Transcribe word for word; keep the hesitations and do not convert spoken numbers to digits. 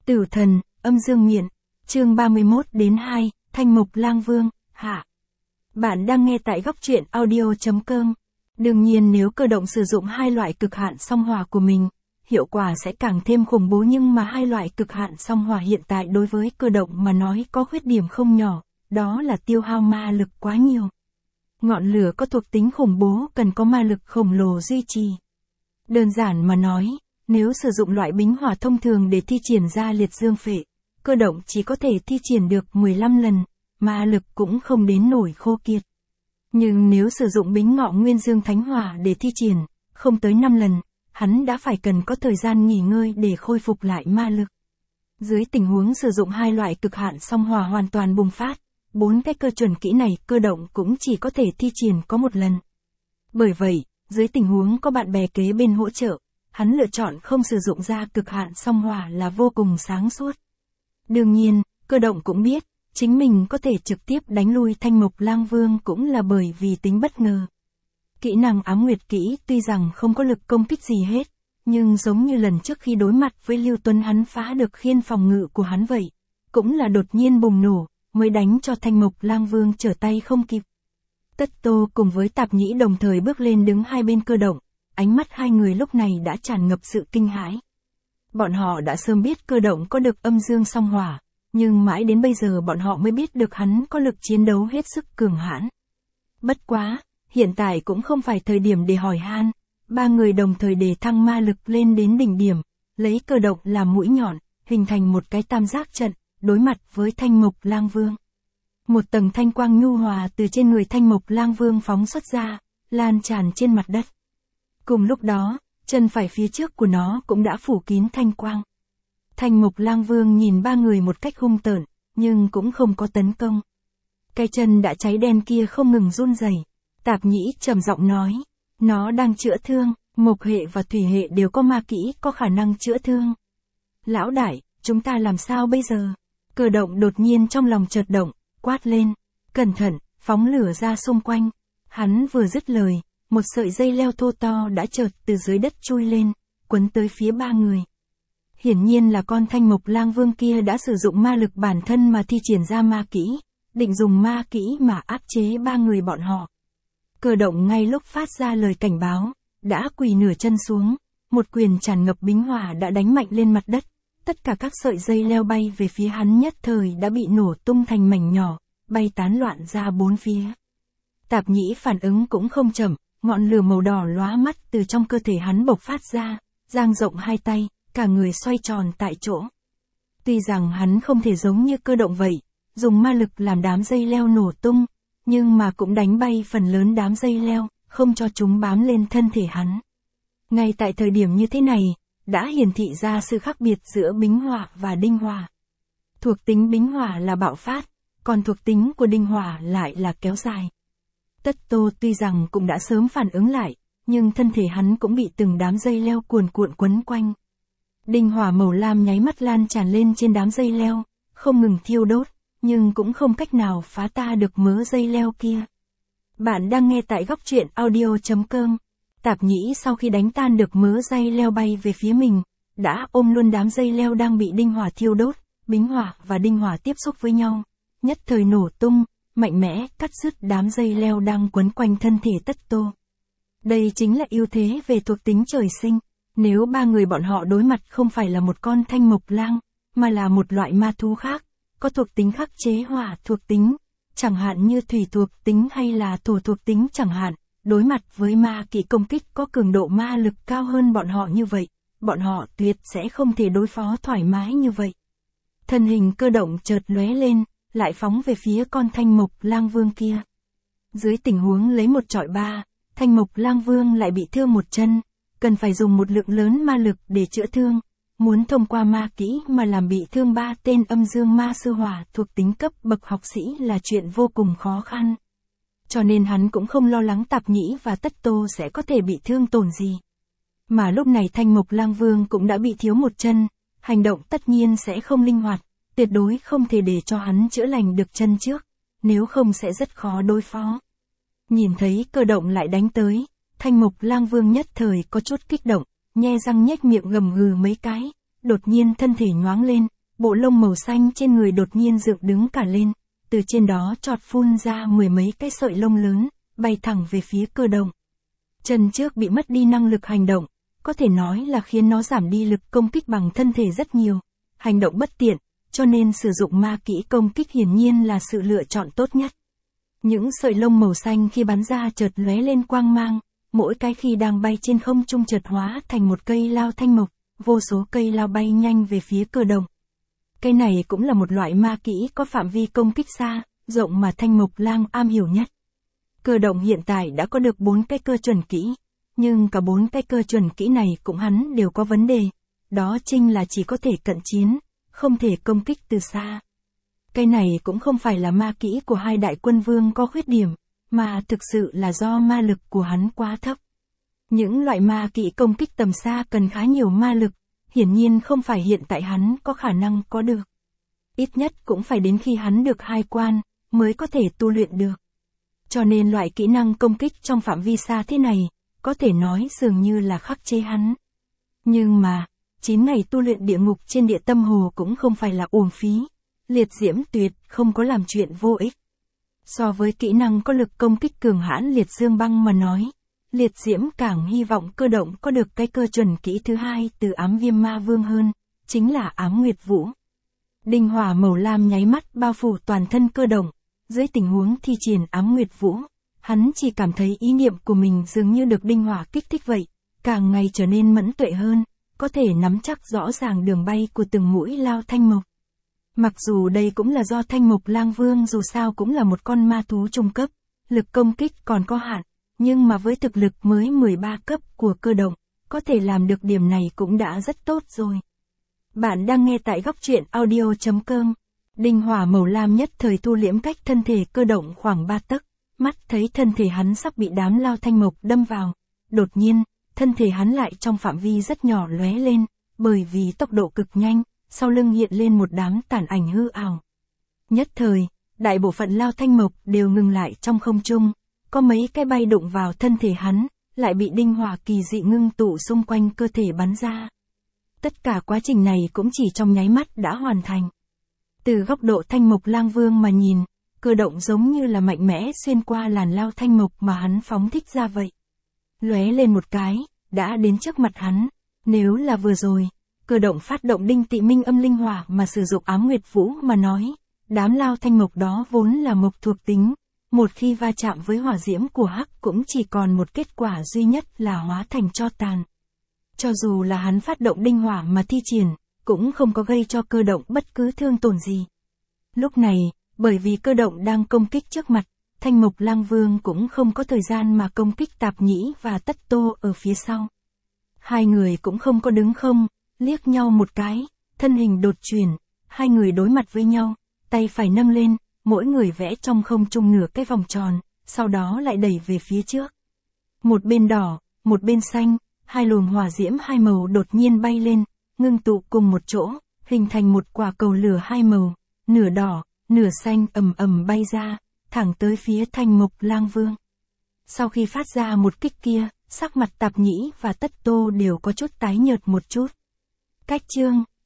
Tử thần, âm dương miện, chương ba mươi mốt đến hai, Thanh Mục Lang Vương, hạ. Bạn đang nghe tại góc truyện audio.com. Đương nhiên nếu cơ động sử dụng hai loại cực hạn song hỏa của mình, hiệu quả sẽ càng thêm khủng bố, nhưng mà hai loại cực hạn song hỏa hiện tại đối với cơ động mà nói có khuyết điểm không nhỏ, đó là tiêu hao ma lực quá nhiều. Ngọn lửa có thuộc tính khủng bố cần có ma lực khổng lồ duy trì. Đơn giản mà nói, nếu sử dụng loại bính hỏa thông thường để thi triển ra liệt dương phệ, cơ động chỉ có thể thi triển được mười lăm lần, ma lực cũng không đến nổi khô kiệt. Nhưng nếu sử dụng bính ngọ nguyên dương thánh hỏa để thi triển, không tới năm lần, hắn đã phải cần có thời gian nghỉ ngơi để khôi phục lại ma lực. Dưới tình huống sử dụng hai loại cực hạn song hỏa hoàn toàn bùng phát, bốn cái cơ chuẩn kỹ này cơ động cũng chỉ có thể thi triển có một lần. Bởi vậy, dưới tình huống có bạn bè kế bên hỗ trợ, hắn lựa chọn không sử dụng ra cực hạn song hỏa là vô cùng sáng suốt. Đương nhiên, cơ động cũng biết, chính mình có thể trực tiếp đánh lui Thanh Mục Lang Vương cũng là bởi vì tính bất ngờ. Kỹ năng ám nguyệt kỹ tuy rằng không có lực công kích gì hết, nhưng giống như lần trước khi đối mặt với Lưu Tuấn hắn phá được khiên phòng ngự của hắn vậy, cũng là đột nhiên bùng nổ, mới đánh cho Thanh Mục Lang Vương trở tay không kịp. Tất Tô cùng với Tạp Nhĩ đồng thời bước lên đứng hai bên cơ động, ánh mắt hai người lúc này đã tràn ngập sự kinh hãi. Bọn họ đã sớm biết cơ động có được âm dương song hỏa, nhưng mãi đến bây giờ bọn họ mới biết được hắn có lực chiến đấu hết sức cường hãn. Bất quá, hiện tại cũng không phải thời điểm để hỏi han, ba người đồng thời đề thăng ma lực lên đến đỉnh điểm, lấy cơ động làm mũi nhọn, hình thành một cái tam giác trận, đối mặt với Thanh Mục Lang Vương. Một tầng thanh quang nhu hòa từ trên người Thanh Mục Lang Vương phóng xuất ra, lan tràn trên mặt đất. Cùng lúc đó, chân phải phía trước của nó cũng đã phủ kín thanh quang. Thanh Mục Lang Vương nhìn ba người một cách hung tợn, nhưng cũng không có tấn công. Cái chân đã cháy đen kia không ngừng run rẩy. Tạp Nhĩ trầm giọng nói, nó đang chữa thương, mộc hệ và thủy hệ đều có ma kỹ có khả năng chữa thương. Lão đại, chúng ta làm sao bây giờ? Cơ động đột nhiên trong lòng chợt động, quát lên, cẩn thận, phóng lửa ra xung quanh. Hắn vừa dứt lời, một sợi dây leo thô to đã chợt từ dưới đất chui lên, quấn tới phía ba người. Hiển nhiên là con Thanh Mục Lang Vương kia đã sử dụng ma lực bản thân mà thi triển ra ma kỹ, định dùng ma kỹ mà áp chế ba người bọn họ. Cơ động ngay lúc phát ra lời cảnh báo, đã quỳ nửa chân xuống, một quyền tràn ngập bính hỏa đã đánh mạnh lên mặt đất, tất cả các sợi dây leo bay về phía hắn nhất thời đã bị nổ tung thành mảnh nhỏ, bay tán loạn ra bốn phía. Tạp Nhĩ phản ứng cũng không chậm, ngọn lửa màu đỏ lóa mắt từ trong cơ thể hắn bộc phát ra, dang rộng hai tay, cả người xoay tròn tại chỗ. Tuy rằng hắn không thể giống như cơ động vậy, dùng ma lực làm đám dây leo nổ tung, nhưng mà cũng đánh bay phần lớn đám dây leo, không cho chúng bám lên thân thể hắn. Ngay tại thời điểm như thế này, đã hiển thị ra sự khác biệt giữa bính hỏa và đinh hỏa. Thuộc tính bính hỏa là bạo phát, còn thuộc tính của đinh hỏa lại là kéo dài. Tất Tô tuy rằng cũng đã sớm phản ứng lại, nhưng thân thể hắn cũng bị từng đám dây leo cuồn cuộn quấn quanh. Đinh hỏa màu lam nháy mắt lan tràn lên trên đám dây leo, không ngừng thiêu đốt, nhưng cũng không cách nào phá ta được mớ dây leo kia. Bạn đang nghe tại góc truyện audio.com. Tạp Nhĩ sau khi đánh tan được mớ dây leo bay về phía mình, đã ôm luôn đám dây leo đang bị đinh hỏa thiêu đốt, bính hỏa và đinh hỏa tiếp xúc với nhau, nhất thời nổ tung, mạnh mẽ cắt đứt đám dây leo đang quấn quanh thân thể Tất Tô. Đây chính là ưu thế về thuộc tính trời sinh. Nếu ba người bọn họ đối mặt không phải là một con Thanh Mục Lang, mà là một loại ma thú khác, có thuộc tính khắc chế hỏa thuộc tính, chẳng hạn như thủy thuộc tính hay là thổ thuộc tính chẳng hạn, đối mặt với ma kỹ công kích có cường độ ma lực cao hơn bọn họ như vậy, bọn họ tuyệt sẽ không thể đối phó thoải mái như vậy. Thân hình cơ động chợt lóe lên, lại phóng về phía con Thanh Mục Lang Vương kia. Dưới tình huống lấy một chọi ba, Thanh Mục Lang Vương lại bị thương một chân, cần phải dùng một lượng lớn ma lực để chữa thương, muốn thông qua ma kỹ mà làm bị thương ba tên âm dương ma sư hỏa thuộc tính cấp bậc học sĩ là chuyện vô cùng khó khăn. Cho nên hắn cũng không lo lắng Tạp Nhĩ và Tất Tô sẽ có thể bị thương tổn gì. Mà lúc này Thanh Mục Lang Vương cũng đã bị thiếu một chân, hành động tất nhiên sẽ không linh hoạt, tuyệt đối không thể để cho hắn chữa lành được chân trước, nếu không sẽ rất khó đối phó. Nhìn thấy cơ động lại đánh tới, Thanh Mục Lang Vương nhất thời có chút kích động, nhe răng nhếch miệng gầm gừ mấy cái, đột nhiên thân thể nhoáng lên, bộ lông màu xanh trên người đột nhiên dựng đứng cả lên, từ trên đó chọt phun ra mười mấy cái sợi lông lớn, bay thẳng về phía Cơ Động. Chân trước bị mất đi năng lực hành động, có thể nói là khiến nó giảm đi lực công kích bằng thân thể rất nhiều, hành động bất tiện, cho nên sử dụng ma kỹ công kích hiển nhiên là sự lựa chọn tốt nhất. Những sợi lông màu xanh khi bắn ra chợt lóe lên quang mang, mỗi cái khi đang bay trên không trung chợt hóa thành một cây lao thanh mộc, vô số cây lao bay nhanh về phía Cơ Động. Cây này cũng là một loại ma kỹ có phạm vi công kích xa, rộng mà Thanh Mộc Lang am hiểu nhất. Cơ Động hiện tại đã có được bốn cái cơ chuẩn kỹ, nhưng cả bốn cái cơ chuẩn kỹ này cũng hắn đều có vấn đề, đó chính là chỉ có thể cận chiến, không thể công kích từ xa. Cái này cũng không phải là ma kỹ của hai đại quân vương có khuyết điểm, mà thực sự là do ma lực của hắn quá thấp. Những loại ma kỹ công kích tầm xa cần khá nhiều ma lực, hiển nhiên không phải hiện tại hắn có khả năng có được. Ít nhất cũng phải đến khi hắn được hai quan, mới có thể tu luyện được. Cho nên loại kỹ năng công kích trong phạm vi xa thế này, có thể nói dường như là khắc chế hắn. Nhưng mà, chín ngày tu luyện địa ngục trên địa tâm hồ cũng không phải là uổng phí. Liệt diễm tuyệt không có làm chuyện vô ích. So với kỹ năng có lực công kích cường hãn liệt dương băng mà nói, liệt diễm càng hy vọng Cơ Động có được cái cơ chuẩn kỹ thứ hai từ ám viêm ma vương hơn, chính là ám nguyệt vũ. Đinh hỏa màu lam nháy mắt bao phủ toàn thân Cơ Động, dưới tình huống thi triển ám nguyệt vũ, hắn chỉ cảm thấy ý niệm của mình dường như được đinh hỏa kích thích vậy, càng ngày trở nên mẫn tuệ hơn, có thể nắm chắc rõ ràng đường bay của từng mũi lao thanh mộc. Mặc dù đây cũng là do Thanh Mộc Lang Vương dù sao cũng là một con ma thú trung cấp, lực công kích còn có hạn, nhưng mà với thực lực mới mười ba cấp của Cơ Động, có thể làm được điểm này cũng đã rất tốt rồi. Bạn đang nghe tại góc truyện audio chấm com. Đinh hỏa màu lam nhất thời thu liễm cách thân thể Cơ Động khoảng ba tấc, mắt thấy thân thể hắn sắp bị đám lao thanh mộc đâm vào. Đột nhiên, thân thể hắn lại trong phạm vi rất nhỏ lóe lên, bởi vì tốc độ cực nhanh, sau lưng hiện lên một đám tàn ảnh hư ảo. Nhất thời, đại bộ phận lao thanh mộc đều ngừng lại trong không trung, có mấy cái bay đụng vào thân thể hắn, lại bị đinh hỏa kỳ dị ngưng tụ xung quanh cơ thể bắn ra. Tất cả quá trình này cũng chỉ trong nháy mắt đã hoàn thành. Từ góc độ Thanh Mộc Lang Vương mà nhìn, Cơ Động giống như là mạnh mẽ xuyên qua làn lao thanh mộc mà hắn phóng thích ra vậy. Lóe lên một cái, đã đến trước mặt hắn. Nếu là vừa rồi, Cơ Động phát động đinh tị minh âm linh hỏa mà sử dụng ám nguyệt vũ mà nói, đám lao thanh mộc đó vốn là mộc thuộc tính, một khi va chạm với hỏa diễm của hắc cũng chỉ còn một kết quả duy nhất là hóa thành tro tàn. Cho dù là hắn phát động đinh hỏa mà thi triển, cũng không có gây cho Cơ Động bất cứ thương tổn gì. Lúc này, bởi vì Cơ Động đang công kích trước mặt, Thanh Mộc Lang Vương cũng không có thời gian mà công kích Tạp Nhĩ và Tất Tô ở phía sau. Hai người cũng không có đứng không, liếc nhau một cái, thân hình đột chuyển, hai người đối mặt với nhau, tay phải nâng lên, mỗi người vẽ trong không trung nửa cái vòng tròn, sau đó lại đẩy về phía trước. Một bên đỏ, một bên xanh, hai luồng hỏa diễm hai màu đột nhiên bay lên, ngưng tụ cùng một chỗ, hình thành một quả cầu lửa hai màu, nửa đỏ, nửa xanh ầm ầm bay ra, thẳng tới phía Thanh Mộc Lang Vương. Sau khi phát ra một kích kia, sắc mặt Tạp Nhĩ và Tất Tô đều có chút tái nhợt một chút. Cách chương